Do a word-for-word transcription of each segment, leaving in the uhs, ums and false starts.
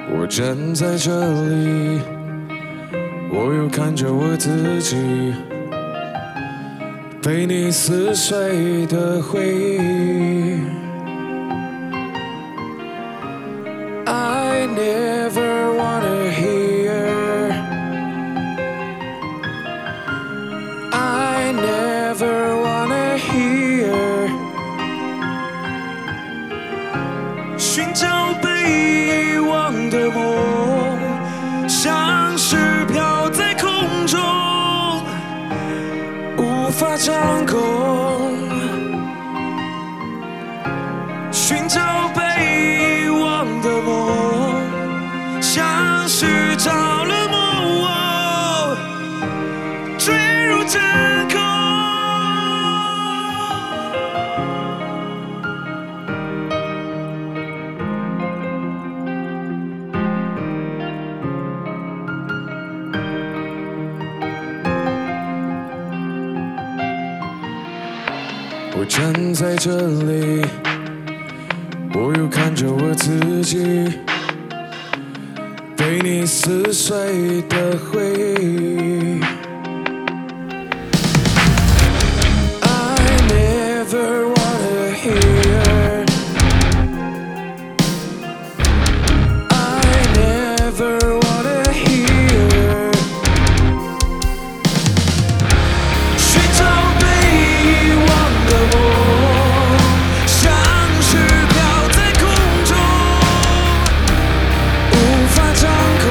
我站在这里，我又看着我自己，被你撕碎的回忆。I never wanna hear, I never wanna hear， 寻找被遗忘的梦，像是飘在空中，无法掌控。寻找被遗忘的梦，像是着了魔，坠入真空。我站在这里，我又看着我自己，被你撕碎的回忆。I never wanna hear, I never wanna hear， 寻找被遗忘的梦，像是飘在空中，无法掌控。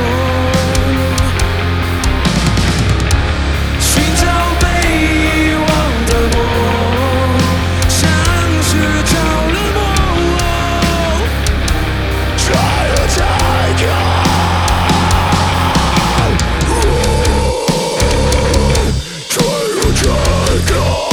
寻找被遗忘的梦，像是着了魔，Try to take on，Try to take on。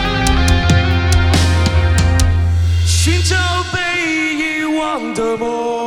寻找被遗忘的梦。